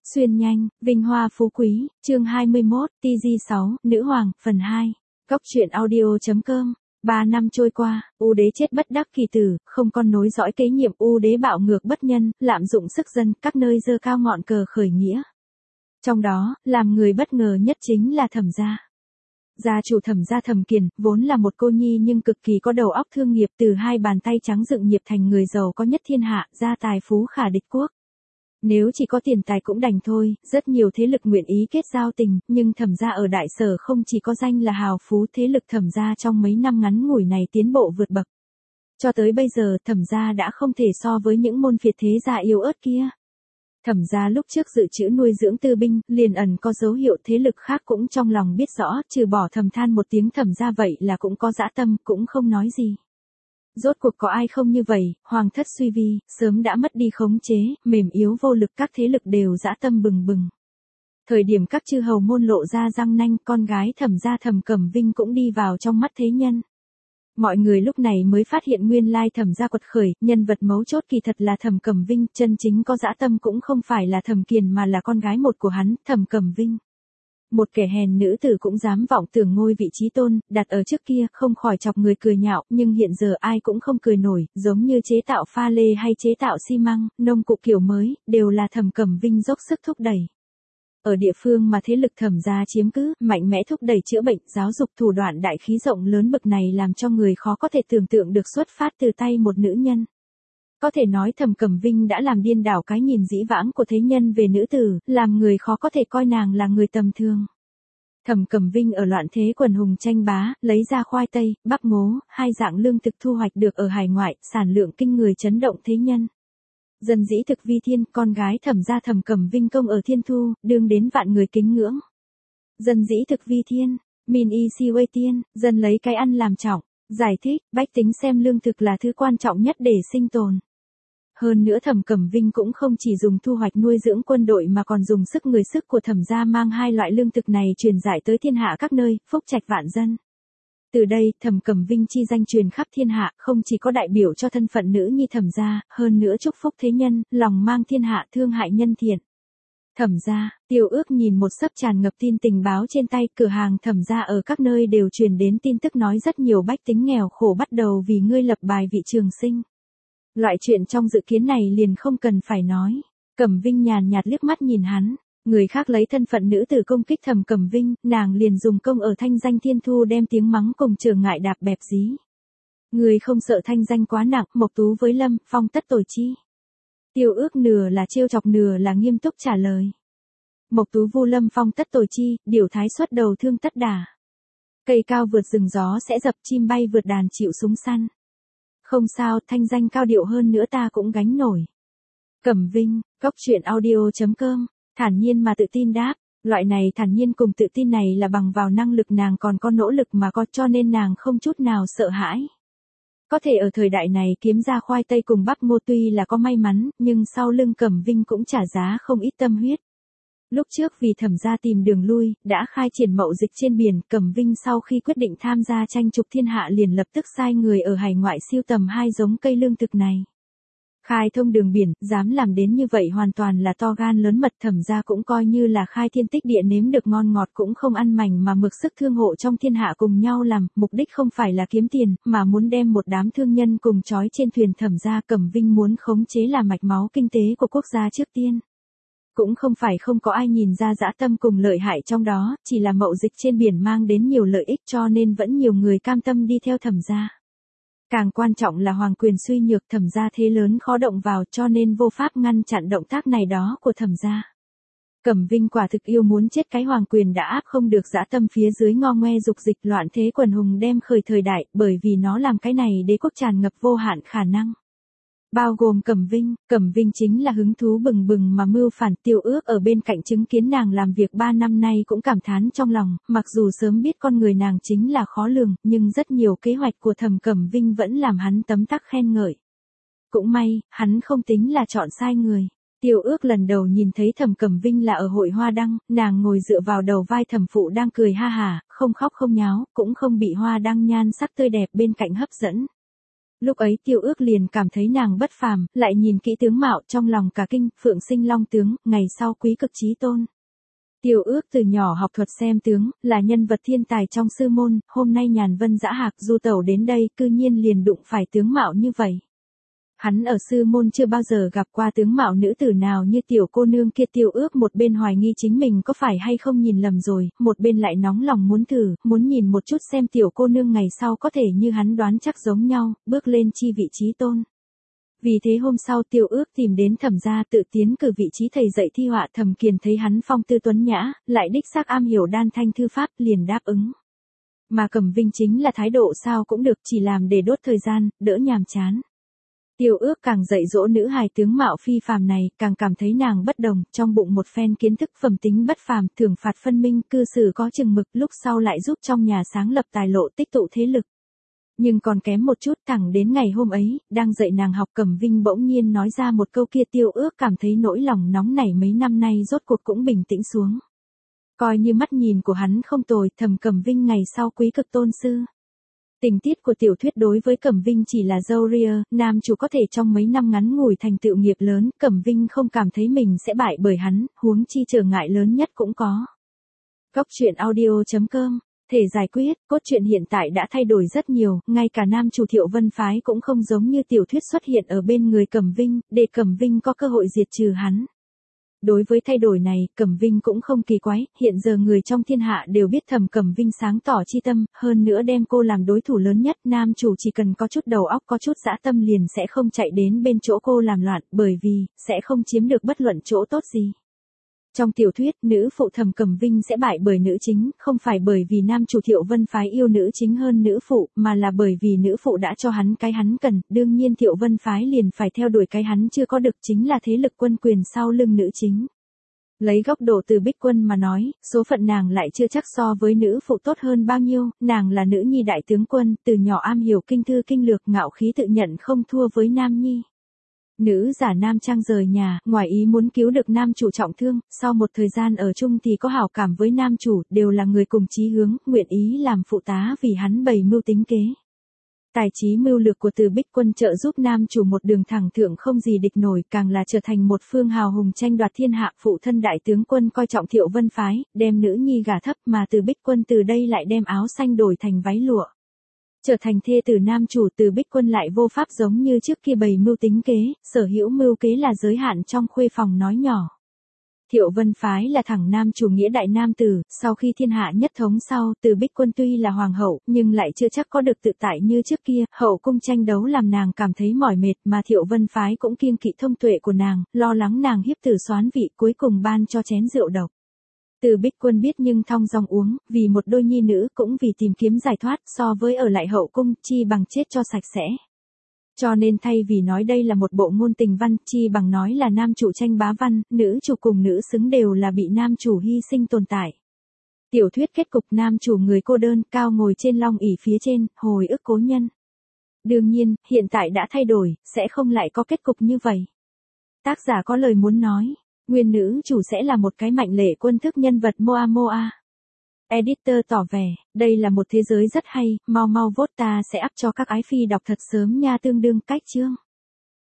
Xuyên nhanh, vinh hoa phú quý, chương 21, TG6, Nữ Hoàng, phần 2. Góc truyện audio.com. 3 năm trôi qua, U đế chết bất đắc kỳ tử, không con nối dõi kế nhiệm, U đế bạo ngược bất nhân, lạm dụng sức dân, các nơi giơ cao ngọn cờ khởi nghĩa. Trong đó, làm người bất ngờ nhất chính là Thẩm gia. Gia chủ Thẩm gia Thẩm Kiền, vốn là một cô nhi nhưng cực kỳ có đầu óc thương nghiệp, từ hai bàn tay trắng dựng nghiệp thành người giàu có nhất thiên hạ, gia tài phú khả địch quốc. Nếu chỉ có tiền tài cũng đành thôi, rất nhiều thế lực nguyện ý kết giao tình, nhưng Thẩm gia ở Đại Sở không chỉ có danh là hào phú, thế lực Thẩm gia trong mấy năm ngắn ngủi này tiến bộ vượt bậc. Cho tới bây giờ Thẩm gia đã không thể so với những môn phiệt thế gia yếu ớt kia. Thẩm gia lúc trước dự trữ nuôi dưỡng tư binh, liền ẩn có dấu hiệu thế lực khác cũng trong lòng biết rõ, trừ bỏ thầm than một tiếng Thẩm gia vậy là cũng có dã tâm, cũng không nói gì. Rốt cuộc có ai không như vậy, hoàng thất suy vi, sớm đã mất đi khống chế, mềm yếu vô lực, các thế lực đều dã tâm bừng bừng. Thời điểm các chư hầu môn lộ ra răng nanh, con gái Thẩm gia Thẩm Cẩm Vinh cũng đi vào trong mắt thế nhân. Mọi người lúc này mới phát hiện nguyên lai Thẩm gia quật khởi, nhân vật mấu chốt kỳ thật là Thẩm Cẩm Vinh, chân chính có dã tâm cũng không phải là Thẩm Kiền mà là con gái một của hắn, Thẩm Cẩm Vinh. Một kẻ hèn nữ tử cũng dám vọng tưởng ngôi vị trí tôn, đặt ở trước kia không khỏi chọc người cười nhạo, nhưng hiện giờ ai cũng không cười nổi, giống như chế tạo pha lê hay chế tạo xi măng, nông cụ kiểu mới, đều là Thẩm Cẩm Vinh dốc sức thúc đẩy. Ở địa phương mà thế lực Thẩm gia chiếm cứ, mạnh mẽ thúc đẩy chữa bệnh, giáo dục, thủ đoạn đại khí rộng lớn bậc này làm cho người khó có thể tưởng tượng được xuất phát từ tay một nữ nhân. Có thể nói Thẩm Cẩm Vinh đã làm điên đảo cái nhìn dĩ vãng của thế nhân về nữ tử, làm người khó có thể coi nàng là người tầm thường. Thẩm Cẩm Vinh ở loạn thế quần hùng tranh bá, lấy ra khoai tây, bắp ngố, hai dạng lương thực thu hoạch được ở hải ngoại, sản lượng kinh người chấn động thế nhân. Dân dĩ thực vi thiên, con gái Thẩm gia Thẩm Cẩm Vinh công ở thiên thu, đương đến vạn người kính ngưỡng. Dân dĩ thực vi thiên, min y si wei tiên, dân lấy cái ăn làm trọng, giải thích, bách tính xem lương thực là thứ quan trọng nhất để sinh tồn. Hơn nữa Thẩm Cẩm Vinh cũng không chỉ dùng thu hoạch nuôi dưỡng quân đội mà còn dùng sức người sức của Thẩm gia mang hai loại lương thực này truyền giải tới thiên hạ các nơi, phúc trạch vạn dân. Từ đây, Thẩm Cẩm Vinh chi danh truyền khắp thiên hạ, không chỉ có đại biểu cho thân phận nữ nhi Thẩm gia, hơn nữa chúc phúc thế nhân, lòng mang thiên hạ, thương hại nhân thiện. Thẩm gia, Tiêu Ước nhìn một sấp tràn ngập tin tình báo trên tay, cửa hàng Thẩm gia ở các nơi đều truyền đến tin tức nói rất nhiều bách tính nghèo khổ bắt đầu vì ngươi lập bài vị trường sinh. Loại chuyện trong dự kiến này liền không cần phải nói. Cẩm Vinh nhàn nhạt liếc mắt nhìn hắn, người khác lấy thân phận nữ tử công kích Thẩm Cẩm Vinh, nàng liền dùng công ở thanh danh thiên thu đem tiếng mắng cùng trở ngại đạp bẹp dí. Người không sợ thanh danh quá nặng, Mộc Tú với Lâm Phong tất tội chi. Tiêu Ước nửa là trêu chọc nửa là nghiêm túc trả lời. Mộc Tú vu Lâm Phong tất tội chi, điều thái xuất đầu thương tất đả. Cây cao vượt rừng gió sẽ dập, chim bay vượt đàn chịu súng săn. Không sao, thanh danh cao điệu hơn nữa ta cũng gánh nổi. Cẩm Vinh, góc truyện audio.com, thản nhiên mà tự tin đáp, loại này thản nhiên cùng tự tin này là bằng vào năng lực nàng còn có nỗ lực mà có, cho nên nàng không chút nào sợ hãi. Có thể ở thời đại này kiếm ra khoai tây cùng bắp ngô tuy là có may mắn, nhưng sau lưng Cẩm Vinh cũng trả giá không ít tâm huyết. Lúc trước vì Thẩm gia tìm đường lui, đã khai triển mậu dịch trên biển, Cẩm Vinh sau khi quyết định tham gia tranh chục thiên hạ liền lập tức sai người ở hải ngoại siêu tầm hai giống cây lương thực này. Khai thông đường biển, dám làm đến như vậy hoàn toàn là to gan lớn mật, Thẩm gia cũng coi như là khai thiên tích địa, nếm được ngon ngọt cũng không ăn mảnh mà mực sức thương hộ trong thiên hạ cùng nhau làm, mục đích không phải là kiếm tiền, mà muốn đem một đám thương nhân cùng trói trên thuyền Thẩm gia. Cẩm Vinh muốn khống chế là mạch máu kinh tế của quốc gia trước tiên. Cũng không phải không có ai nhìn ra dã tâm cùng lợi hại trong đó, chỉ là mậu dịch trên biển mang đến nhiều lợi ích cho nên vẫn nhiều người cam tâm đi theo Thẩm gia. Càng quan trọng là hoàng quyền suy nhược, Thẩm gia thế lớn khó động vào cho nên vô pháp ngăn chặn động tác này đó của Thẩm gia. Cẩm Vinh quả thực yêu muốn chết cái hoàng quyền đã áp không được, dã tâm phía dưới ngo ngoe dục dịch, loạn thế quần hùng đem khởi thời đại, bởi vì nó làm cái này đế quốc tràn ngập vô hạn khả năng. Bao gồm Cẩm Vinh chính là hứng thú bừng bừng mà mưu phản. Tiêu Ước ở bên cạnh chứng kiến nàng làm việc 3 năm nay cũng cảm thán trong lòng, mặc dù sớm biết con người nàng chính là khó lường, nhưng rất nhiều kế hoạch của Thẩm Cẩm Vinh vẫn làm hắn tấm tắc khen ngợi. Cũng may, hắn không tính là chọn sai người. Tiêu Ước lần đầu nhìn thấy Thẩm Cẩm Vinh là ở hội Hoa Đăng, nàng ngồi dựa vào đầu vai Thẩm phụ đang cười ha hả, không khóc không nháo, cũng không bị Hoa Đăng nhan sắc tươi đẹp bên cạnh hấp dẫn. Lúc ấy Tiêu Ước liền cảm thấy nàng bất phàm, lại nhìn kỹ tướng mạo trong lòng cả kinh, Phượng Sinh Long tướng, ngày sau quý cực chí tôn. Tiêu Ước từ nhỏ học thuật xem tướng, là nhân vật thiên tài trong sư môn, hôm nay nhàn vân dã hạc du tẩu đến đây cư nhiên liền đụng phải tướng mạo như vậy. Hắn ở sư môn chưa bao giờ gặp qua tướng mạo nữ tử nào như tiểu cô nương kia. Tiêu Ước một bên hoài nghi chính mình có phải hay không nhìn lầm rồi, một bên lại nóng lòng muốn thử, muốn nhìn một chút xem tiểu cô nương ngày sau có thể như hắn đoán chắc giống nhau, bước lên chi vị trí tôn. Vì thế hôm sau Tiêu Ước tìm đến Thẩm gia tự tiến cử vị trí thầy dạy thi họa. Thẩm Kiền thấy hắn phong tư tuấn nhã, lại đích xác am hiểu đan thanh thư pháp, liền đáp ứng. Mà Cẩm Vinh chính là thái độ sao cũng được, chỉ làm để đốt thời gian, đỡ nhàm chán. Tiêu Ước càng dạy dỗ nữ hài tướng mạo phi phàm này, càng cảm thấy nàng bất đồng, trong bụng một phen kiến thức phẩm tính bất phàm, thưởng phạt phân minh, cư xử có chừng mực, lúc sau lại giúp trong nhà sáng lập tài lộ, tích tụ thế lực. Nhưng còn kém một chút, thẳng đến ngày hôm ấy, đang dạy nàng học Cẩm Vinh bỗng nhiên nói ra một câu kia. Tiêu Ước cảm thấy nỗi lòng nóng nảy mấy năm nay rốt cuộc cũng bình tĩnh xuống. Coi như mắt nhìn của hắn không tồi, Thẩm Cẩm Vinh ngày sau quý cực tôn sư. Tình tiết của tiểu thuyết đối với Cẩm Vinh chỉ là dâu ria, nam chủ có thể trong mấy năm ngắn ngủi thành tựu nghiệp lớn, Cẩm Vinh không cảm thấy mình sẽ bại bởi hắn, huống chi trở ngại lớn nhất cũng có. Góc truyện audio.com. Thể giải quyết, cốt truyện hiện tại đã thay đổi rất nhiều, ngay cả nam chủ Thiệu Vân Phái cũng không giống như tiểu thuyết xuất hiện ở bên người Cẩm Vinh, để Cẩm Vinh có cơ hội diệt trừ hắn. Đối với thay đổi này, Cẩm Vinh cũng không kỳ quái, hiện giờ người trong thiên hạ đều biết Thẩm Cẩm Vinh sáng tỏ chi tâm, hơn nữa đem cô làm đối thủ lớn nhất, nam chủ chỉ cần có chút đầu óc có chút dã tâm liền sẽ không chạy đến bên chỗ cô làm loạn, bởi vì, sẽ không chiếm được bất luận chỗ tốt gì. Trong tiểu thuyết, nữ phụ Thẩm Cẩm Vinh sẽ bại bởi nữ chính, không phải bởi vì nam chủ Thiệu Vân Phái yêu nữ chính hơn nữ phụ, mà là bởi vì nữ phụ đã cho hắn cái hắn cần, đương nhiên Thiệu Vân Phái liền phải theo đuổi cái hắn chưa có được, chính là thế lực quân quyền sau lưng nữ chính. Lấy góc độ Từ Bích Quân mà nói, số phận nàng lại chưa chắc so với nữ phụ tốt hơn bao nhiêu, nàng là nữ nhi đại tướng quân, từ nhỏ am hiểu kinh thư kinh lược, ngạo khí tự nhận không thua với nam nhi. Nữ giả nam trang rời nhà, ngoài ý muốn cứu được nam chủ trọng thương, sau một thời gian ở chung thì có hảo cảm với nam chủ, đều là người cùng chí hướng, nguyện ý làm phụ tá vì hắn bày mưu tính kế. Tài trí mưu lược của Từ Bích Quân trợ giúp nam chủ một đường thẳng thượng không gì địch nổi, càng là trở thành một phương hào hùng tranh đoạt thiên hạ. Phụ thân đại tướng quân coi trọng Thiệu Vân Phái, đem nữ nhi gả thấp, mà Từ Bích Quân từ đây lại đem áo xanh đổi thành váy lụa. Trở thành thê tử nam chủ. Từ Bích Quân lại vô pháp giống như trước kia bày mưu tính kế, sở hữu mưu kế là giới hạn trong khuê phòng nói nhỏ. Thiệu Vân Phái là thẳng nam chủ nghĩa đại nam tử, sau khi thiên hạ nhất thống sau, Từ Bích Quân tuy là hoàng hậu, nhưng lại chưa chắc có được tự tại như trước kia, hậu cung tranh đấu làm nàng cảm thấy mỏi mệt, mà Thiệu Vân Phái cũng kiêng kỵ thông tuệ của nàng, lo lắng nàng hiếp tử soán vị, cuối cùng ban cho chén rượu độc. Từ Bích Quân biết nhưng thong dong uống, vì một đôi nhi nữ cũng vì tìm kiếm giải thoát, so với ở lại hậu cung, chi bằng chết cho sạch sẽ. Cho nên thay vì nói đây là một bộ ngôn tình văn, chi bằng nói là nam chủ tranh bá văn, nữ chủ cùng nữ xứng đều là bị nam chủ hy sinh tồn tại. Tiểu thuyết kết cục nam chủ người cô đơn, cao ngồi trên long ỷ phía trên, hồi ức cố nhân. Đương nhiên, hiện tại đã thay đổi, sẽ không lại có kết cục như vậy. Tác giả có lời muốn nói, nguyên nữ chủ sẽ là một cái mạnh lệ quân thức nhân vật Moa Moa. Editor tỏ vẻ, đây là một thế giới rất hay, mau mau vote ta sẽ up cho các ái phi đọc thật sớm nha, tương đương cách chương.